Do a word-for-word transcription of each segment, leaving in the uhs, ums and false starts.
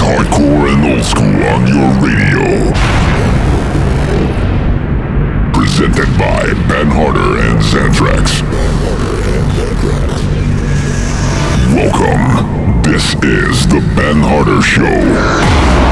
hardcore and old school on your radio. Presented by Ben Harder and Xantrax. Welcome. This is the Ben Harder Show.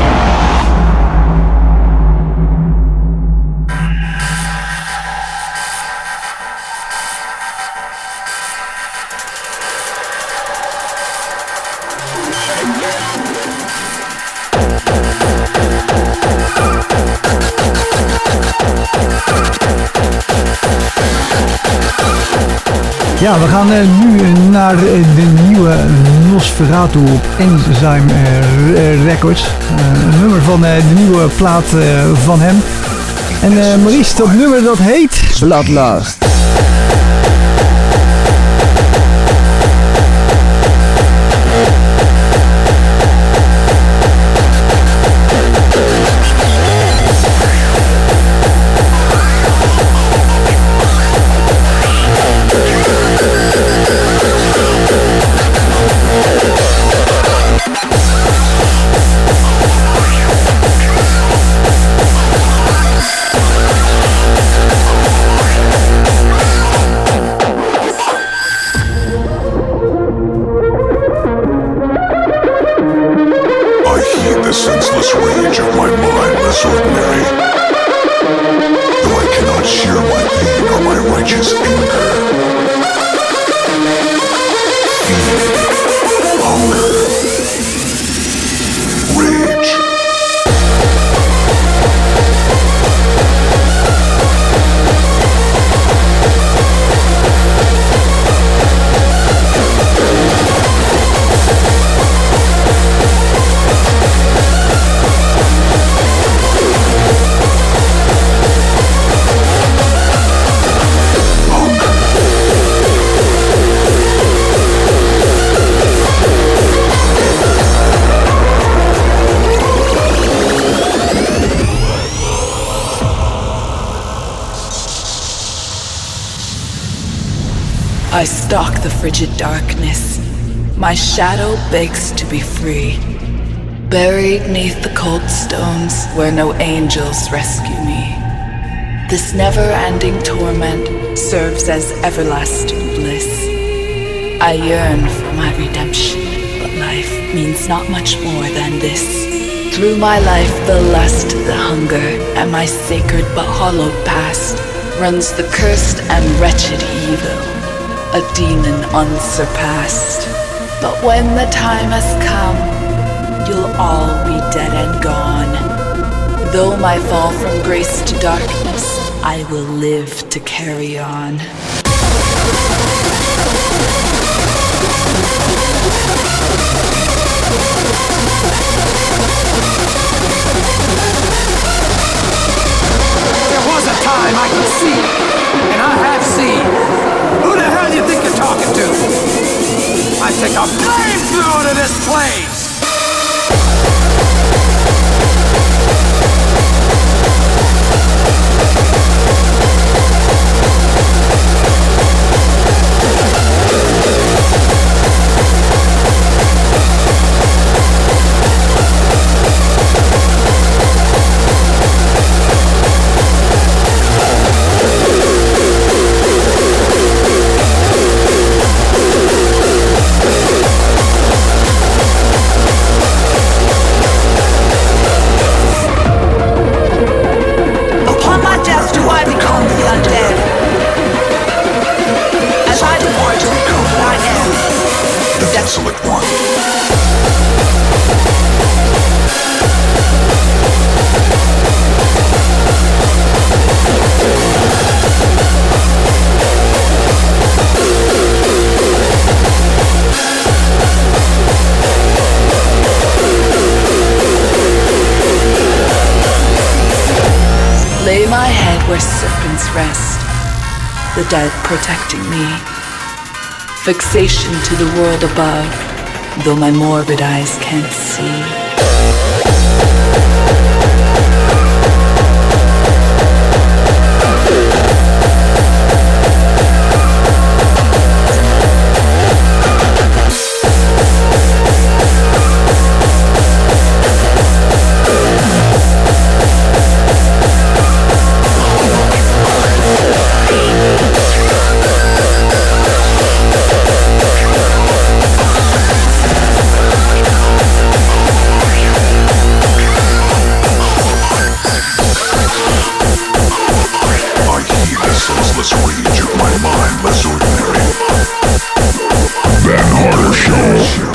Ja, we gaan uh, nu naar uh, de nieuwe Nosferatu op Enzyme uh, Records. Uh, een nummer van uh, de nieuwe plaat uh, van hem. En uh, Maurice, dat nummer dat heet... Bloodlust. I stalk the frigid darkness. My shadow begs to be free. Buried neath the cold stones where no angels rescue me. This never-ending torment serves as everlasting bliss. I yearn for my redemption, but life means not much more than this. Through my life, the lust, the hunger, and my sacred but hollowed past runs the cursed and wretched evil, a demon unsurpassed. But when the time has come, you'll all be dead and gone. Though my fall from grace to darkness, I will live to carry on. There was a time I could see, and I have seen. Who the hell do you think you're talking to? I take a flamethrower to this place! Lay my head where serpents rest, the dead protecting me. Fixation to the world above, though my morbid eyes can't see.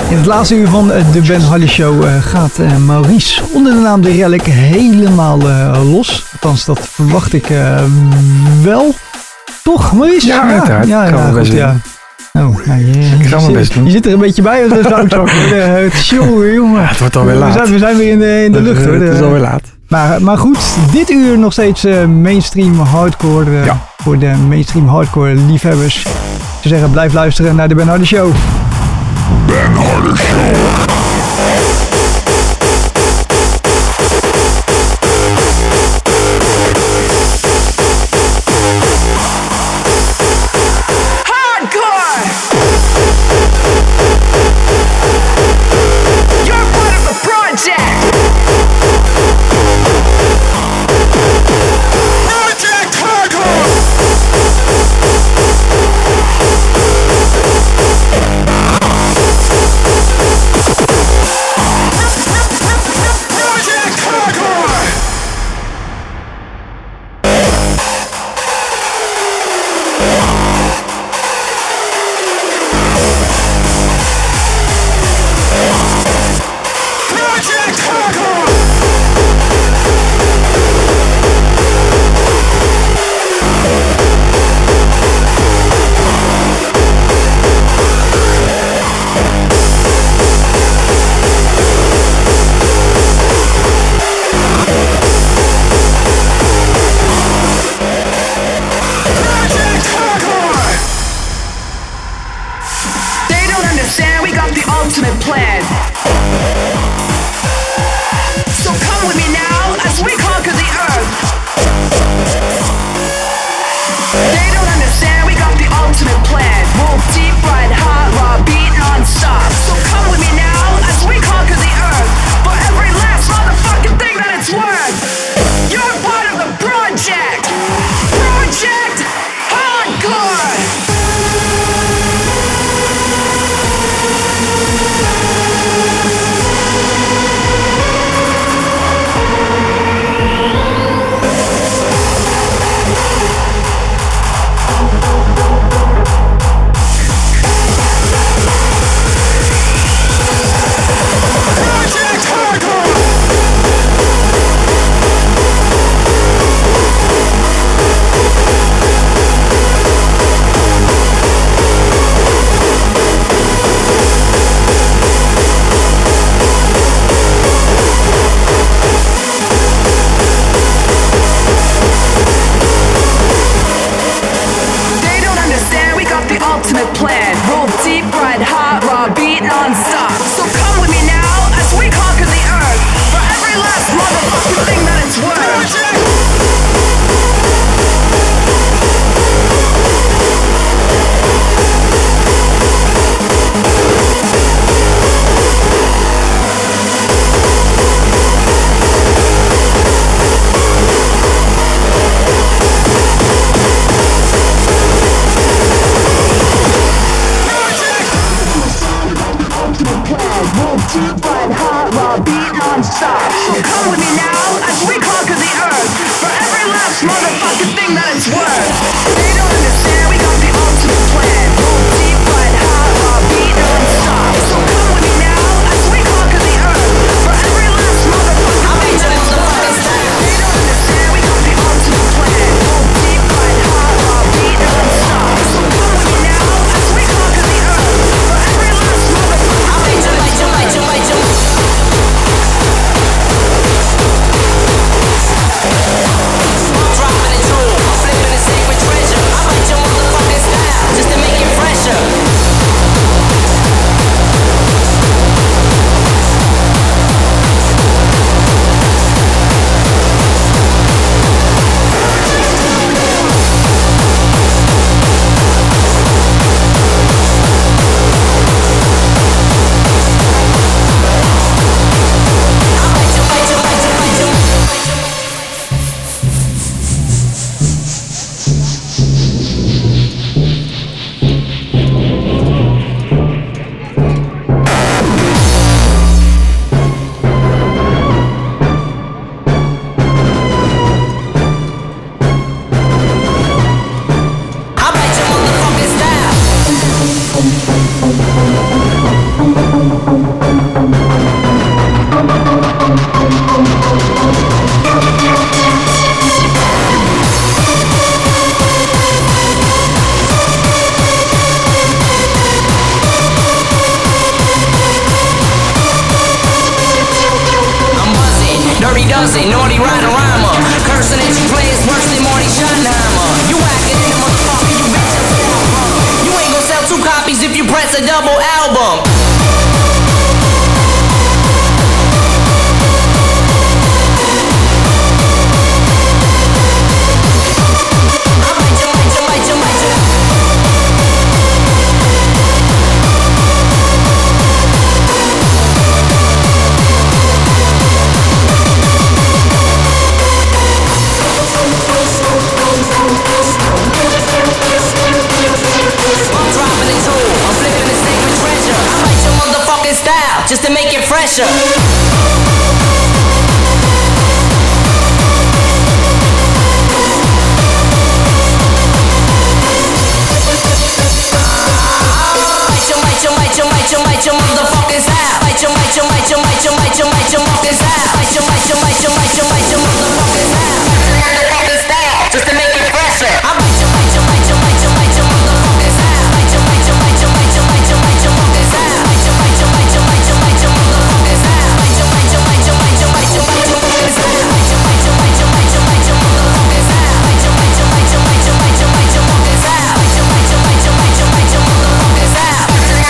In het laatste uur van de Ben Hardy Show uh, gaat uh, Maurice onder de naam De Relic helemaal uh, los. Althans, dat verwacht ik uh, wel. Toch, Maurice? Ja, uiteraard. Ja, ja, kan ja, best goed, ja. Oh, nou, je, ik ga mijn best doen. Je zit er een beetje bij, dus dat is ook uh, jongen. Ja, het wordt alweer laat. We zijn, we zijn weer in de, in de lucht, hoor. Het is alweer laat. Maar, maar goed, dit uur nog steeds uh, mainstream hardcore uh, ja. voor de mainstream hardcore liefhebbers. Ik zou zeggen, blijf luisteren naar de Ben Hardy Show. Ben Hardy Show. Dropping a jewel, flipping a sacred treasure. pressure. Your might, your motherfucking style. Might your might, your might, your might, your might, your might, your fucking style. Might your might, your might, your might, your might, your motherfucking style. Motherfucking style, just to make it fresher. I might your might, your might, your might, your might, your motherfucking style. Might your might, your might, your might, your might, your might, your fucking style. Might your might, your might, your might, your might, your motherfucking style. Might your might, your might, your might, your might, your might, your fucking style. Might your might, your might, your might, your might, your motherfucking style. Might your might, your might, your might, your might, your might, your fucking style. Might your might, your might, your might, your might, your motherfucking style.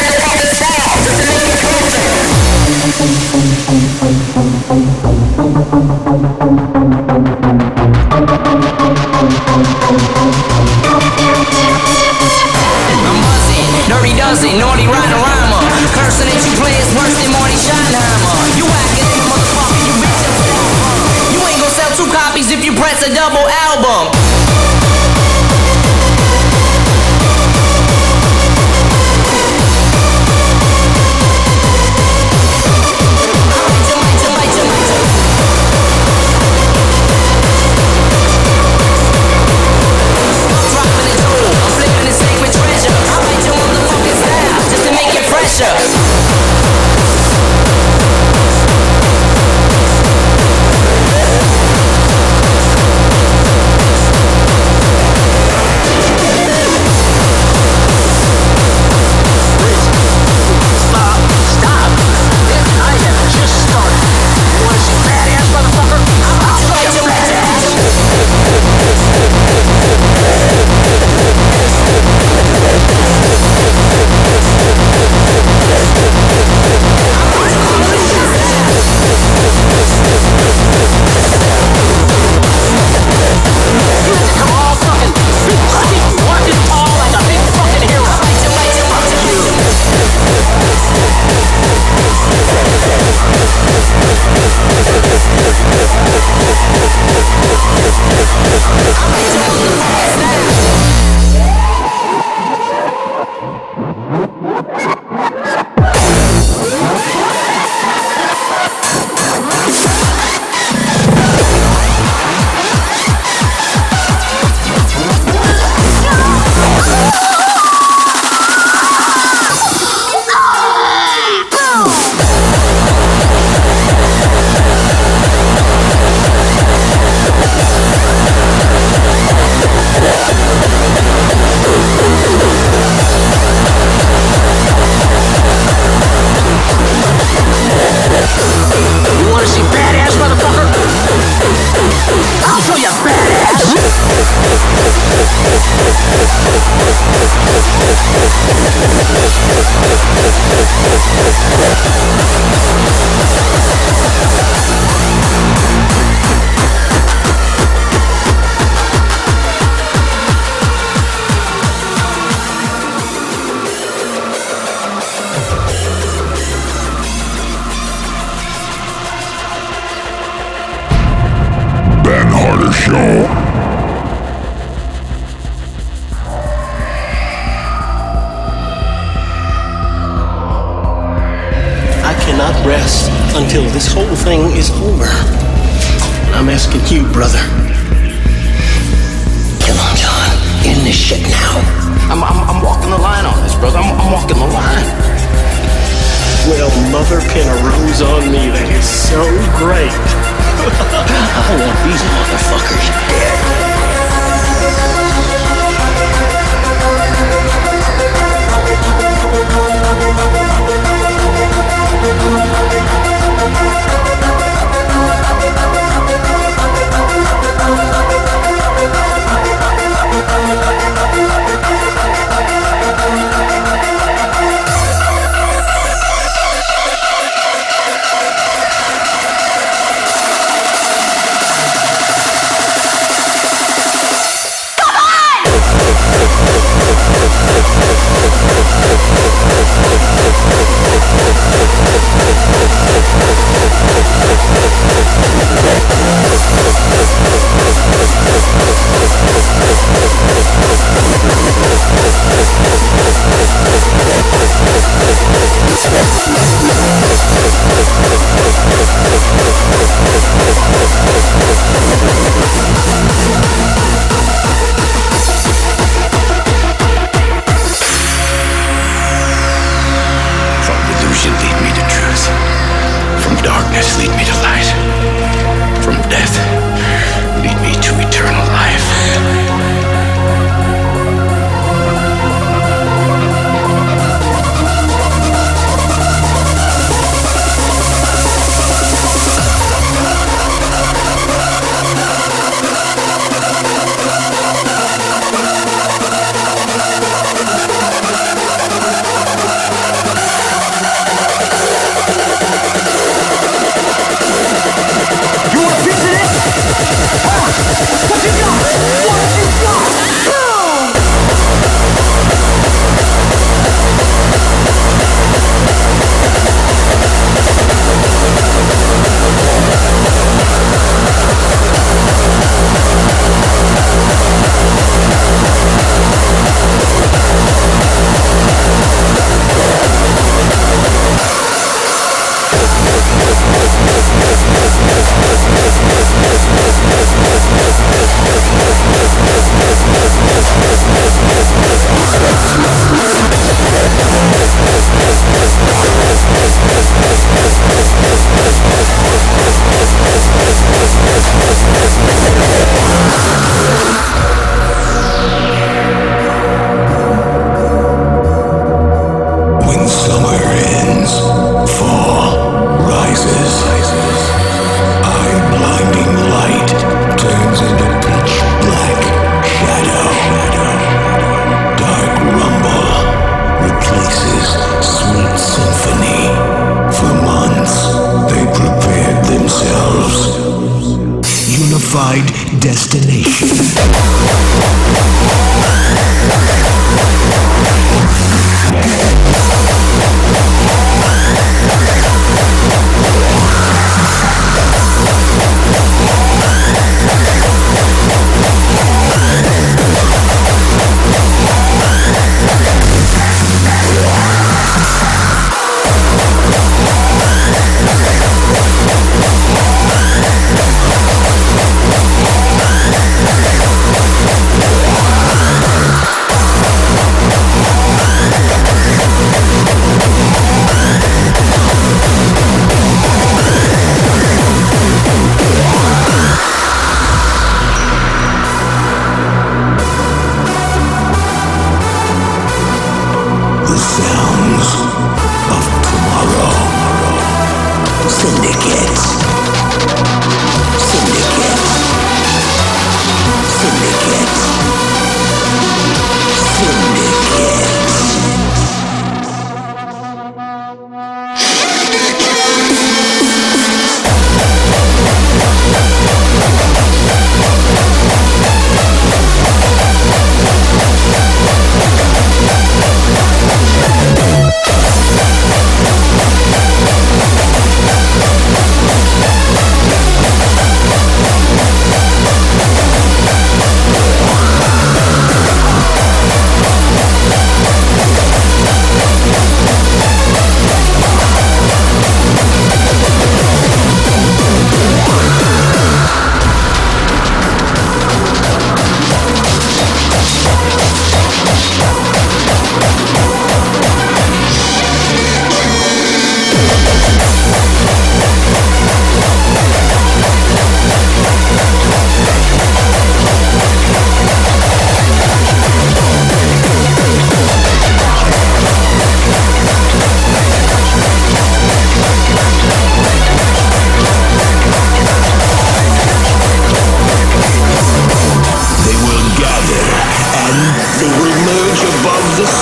Dirty dozen, naughty rhyme rhymer. Cursing that you play is worse than Marty Schottenheimer. You whacking in the motherfucker, you bitch up. You ain't gon' sell two copies if you press a double album. Until this whole thing is over. I'm asking you, brother. Come on, John. End this shit now. I'm, I'm, I'm walking the line on this, brother. I'm, I'm walking the line. Well, Mother pin a rose on me. That is so great. I want these motherfuckers dead.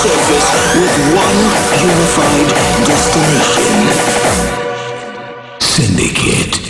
surface with one unified destination. Syndicate.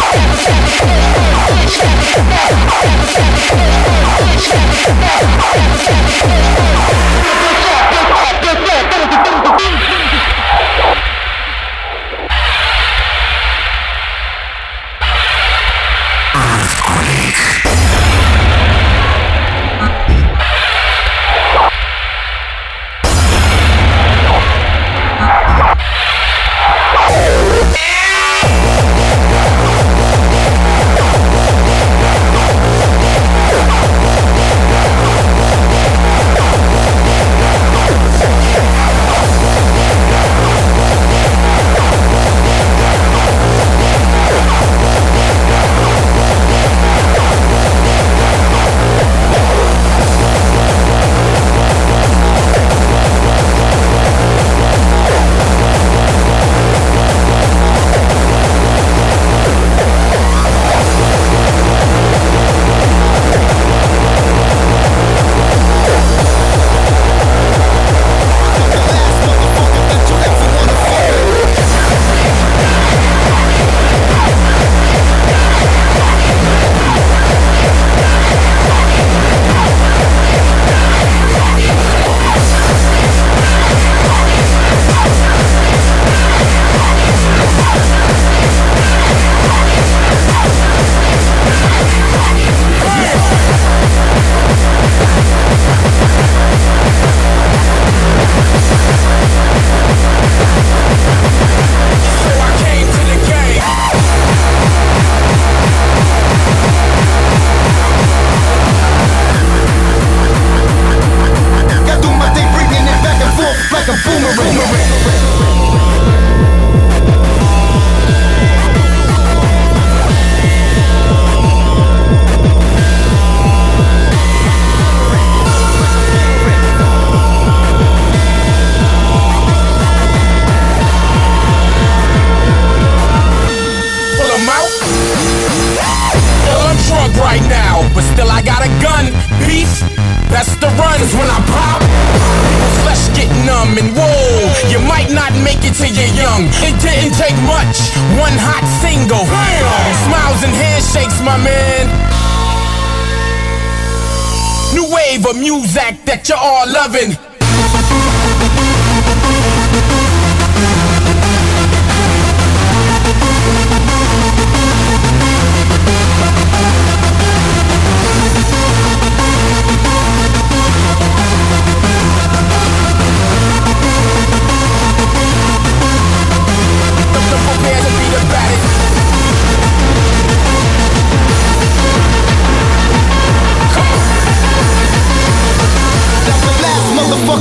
That you're all loving. Motherfucker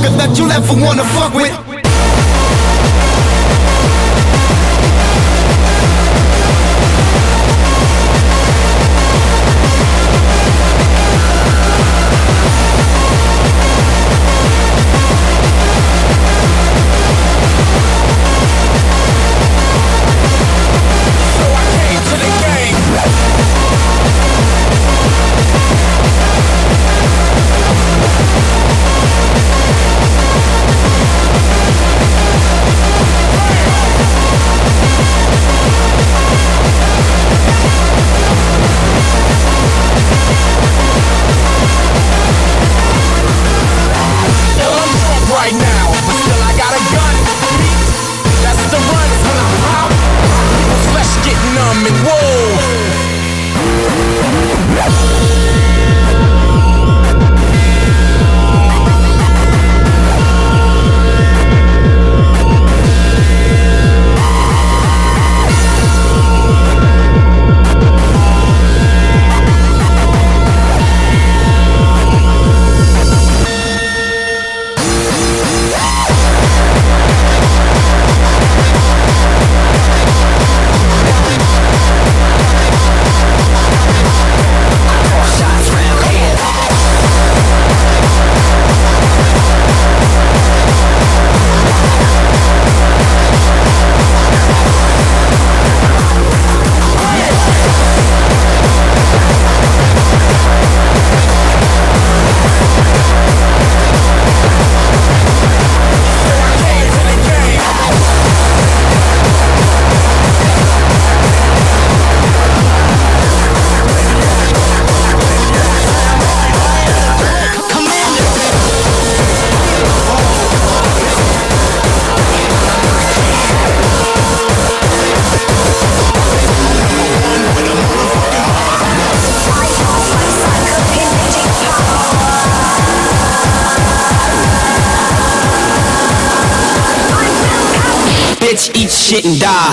Bitch, eat shit and die.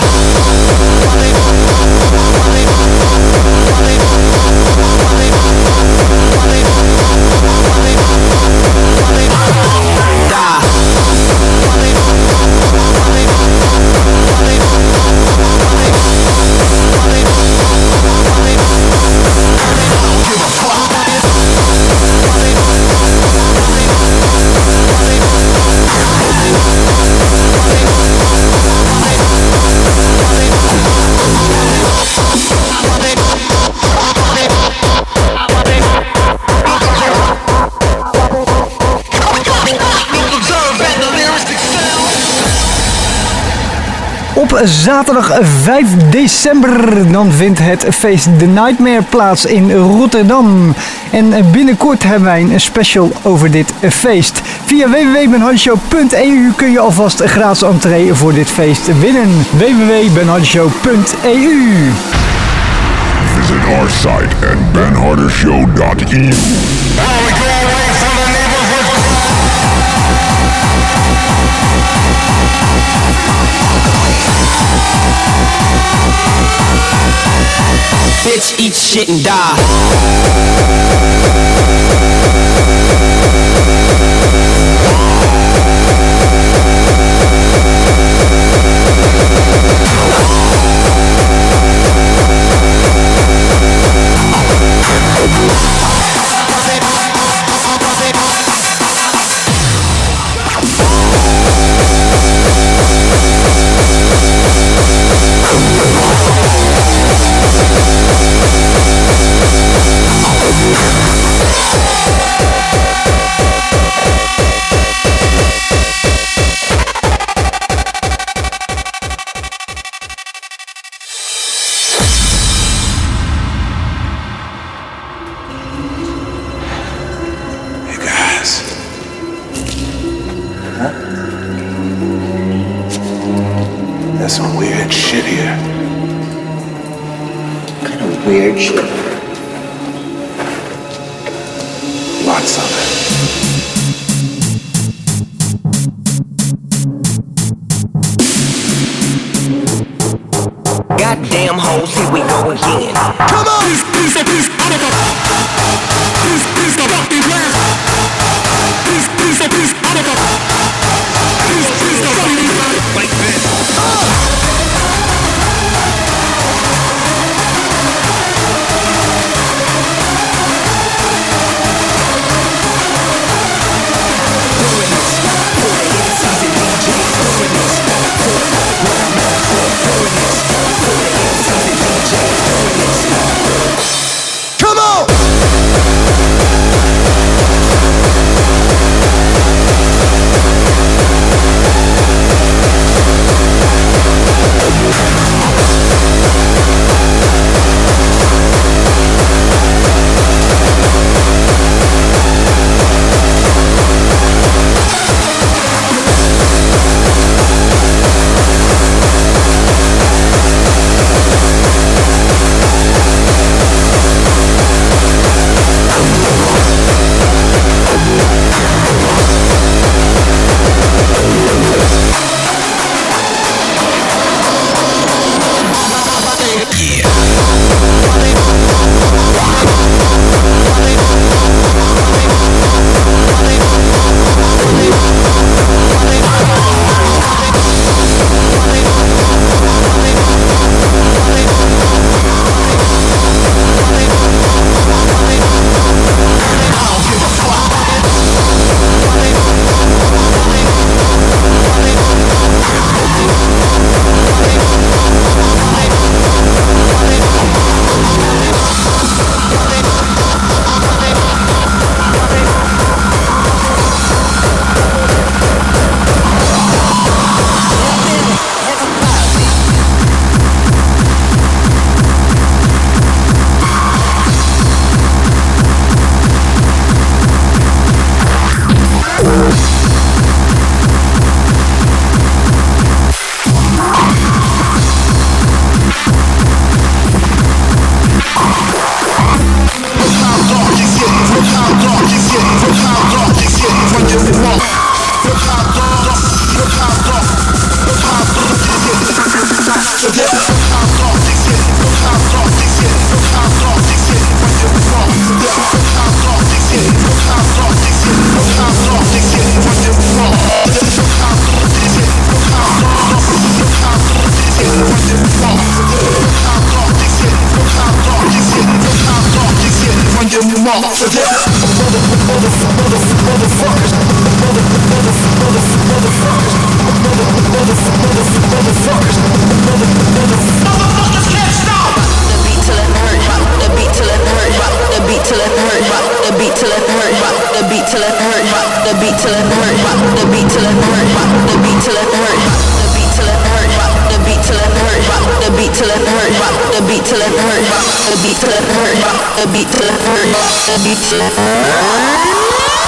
Op zaterdag vijf december dan vindt het feest The Nightmare plaats in Rotterdam. En binnenkort hebben wij een special over dit feest. Via w w w punt ben hardy show punt e u kun je alvast een gratis entree voor dit feest winnen. w w w punt ben hardy show punt e u. Visit our site at ben harder show dot e u. Bitch, eat shit and die. There's some weird shit here. What kind of weird shit? Lots of it. Goddamn hoes, here we go again. Come on! Piece, piece, piece, out of the... Piece, piece of fucking glass. Piece, piece of piece, out of the... Piece, piece of fucking glass. Like this. Come on! till it hurt, rock the beat till it hurt, rock the beat till it hurt, rock the beat till it hurt, rock the beat till it hurt, rock the beat till it hurt, rock the beat till it hurt, rock the beat till it hurt, rock the beat till it hurt, rock the beat till it hurt.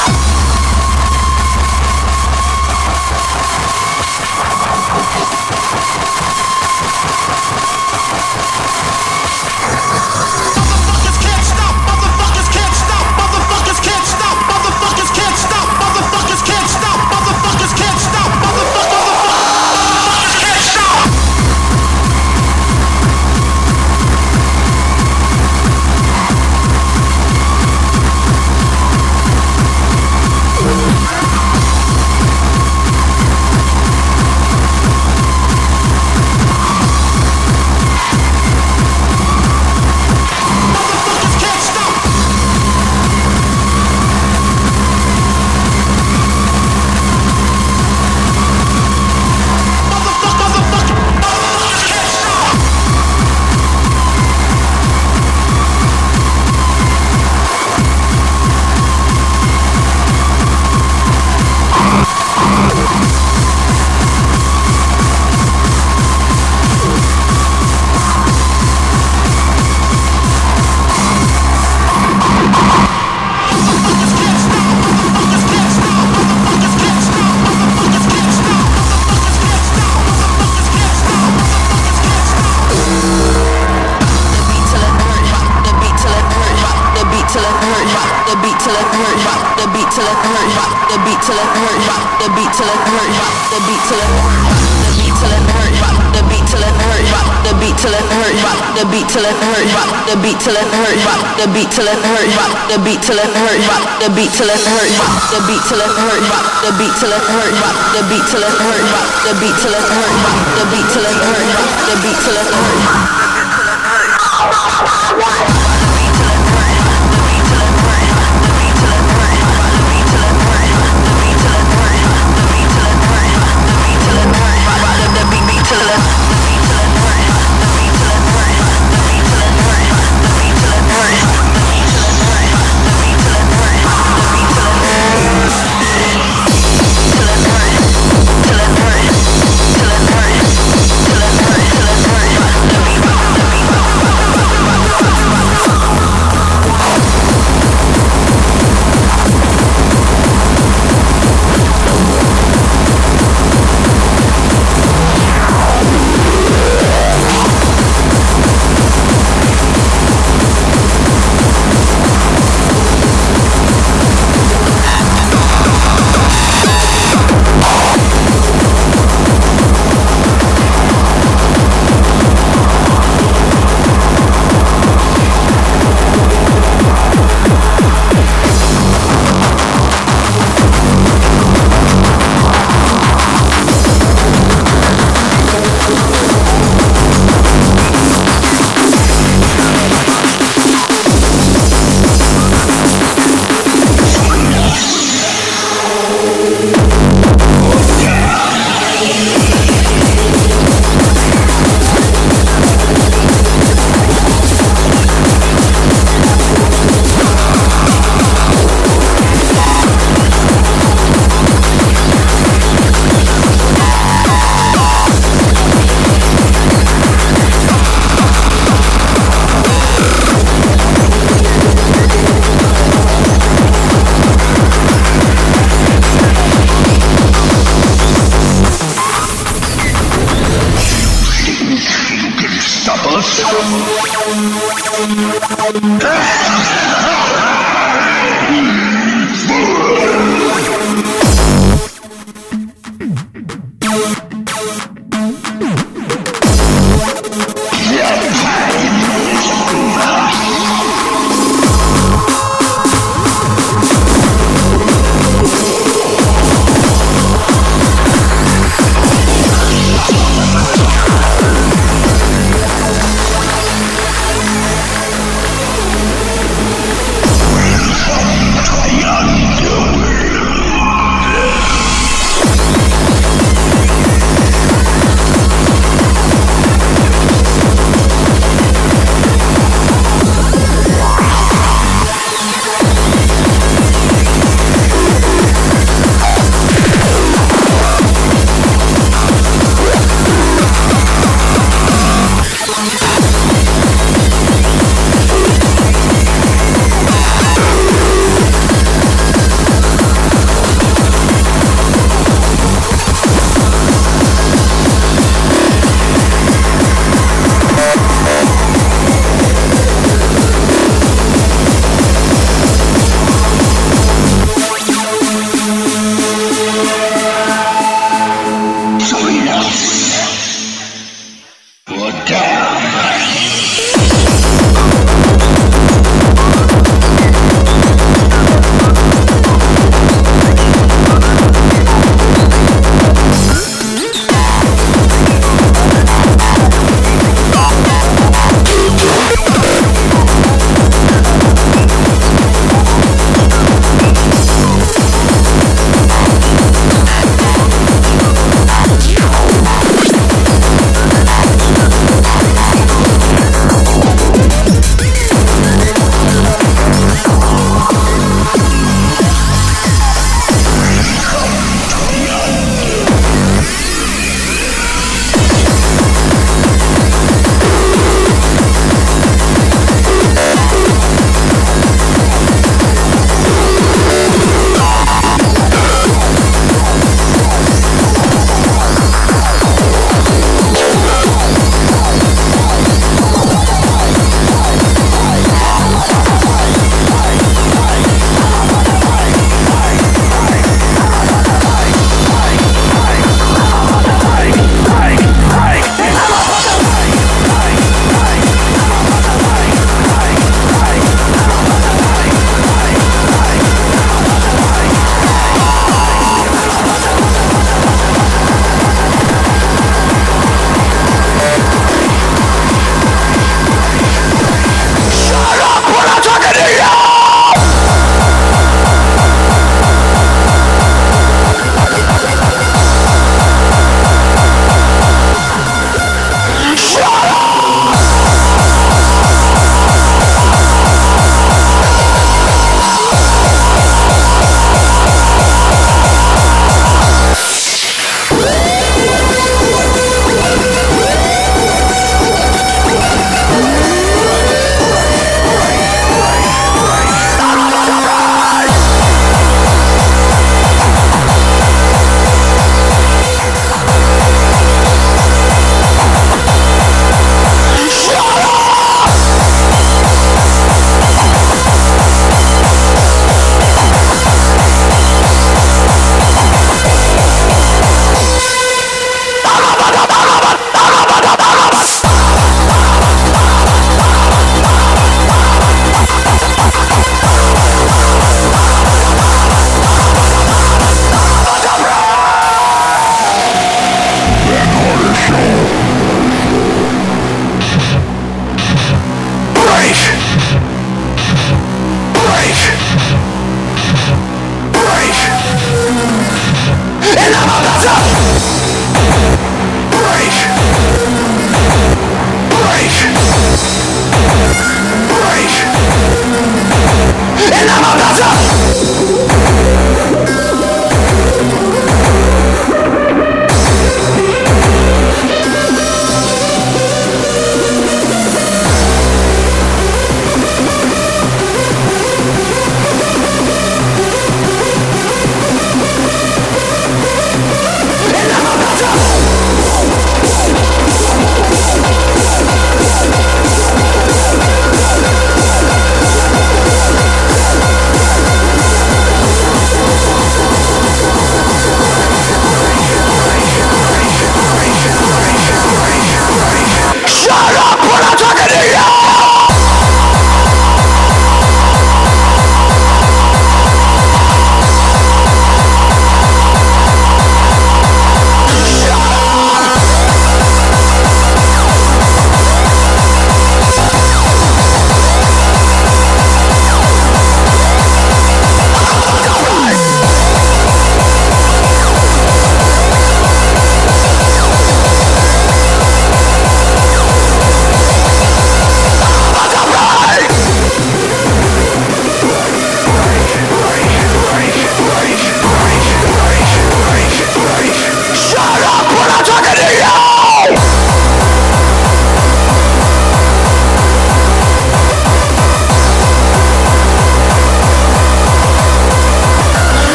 Till it hurt, rock the beat till it hurt, rock the beat till it hurt, rock the beat till it hurt, rock the beat till it hurt, rock the beat till it hurt, rock the beat till it hurt, rock the beat till it hurt, rock the beat till it hurt, rock the beat till it hurt.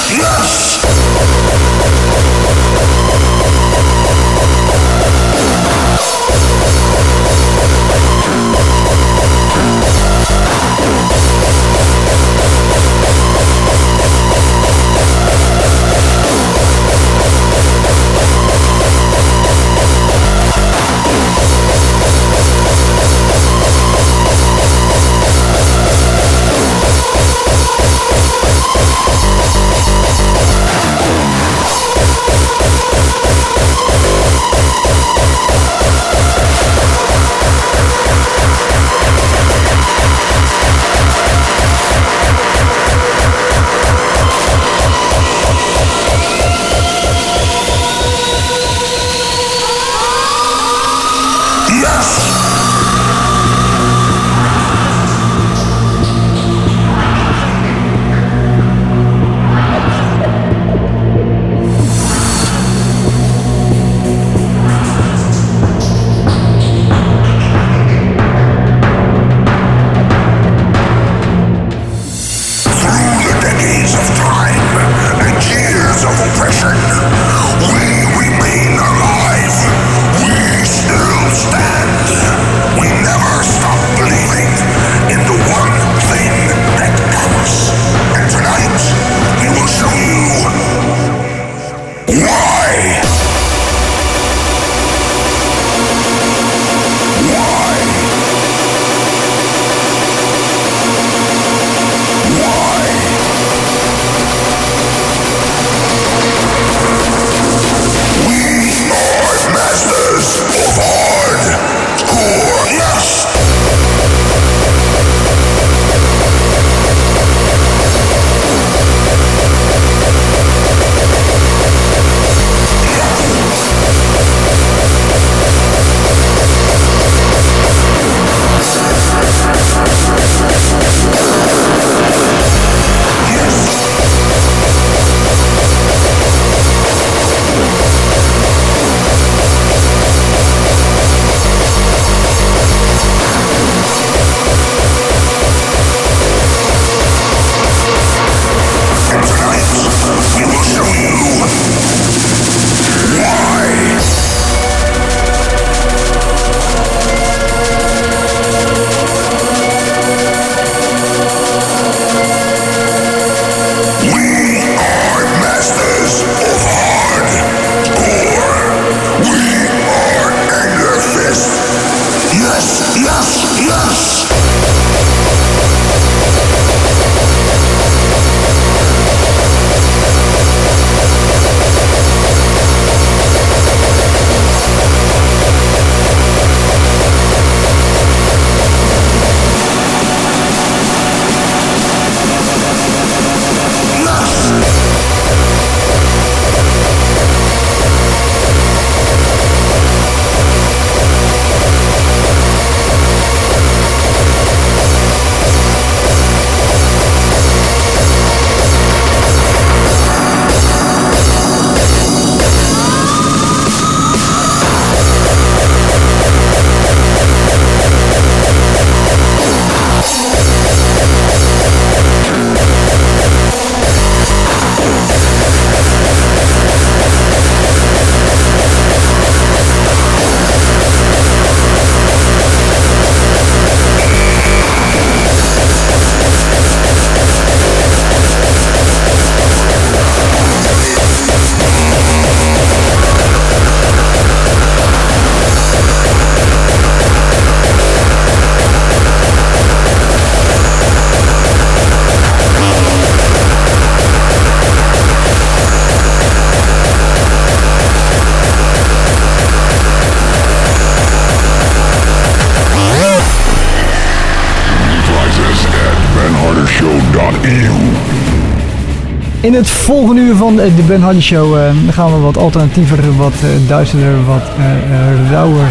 In het volgende uur van de Ben Hardy Show uh, gaan we wat alternatiever, wat uh, duisterder, wat uh, uh, rauwer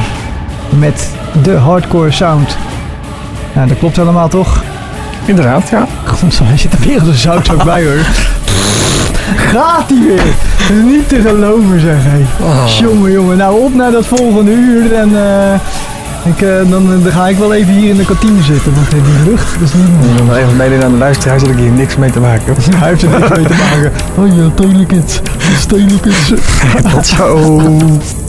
met de hardcore sound. Ja, dat klopt helemaal toch? Inderdaad, ja. God, hij zit er weer als een zout bij hoor. Gaat hij weer? Niet te geloven zeg hé. Oh. Jongen, jongen. Nou op naar dat volgende uur en uh, Ik, uh, dan, dan ga ik wel even hier in de kantine zitten, want uh, die lucht, dat is niet mooi. Dan even meedoen aan de luisteraars dat ik hier niks mee te maken heb. Hij heeft er niks mee te maken. Oh ja, Taylor Kids. Taylor Kids. Tot zo.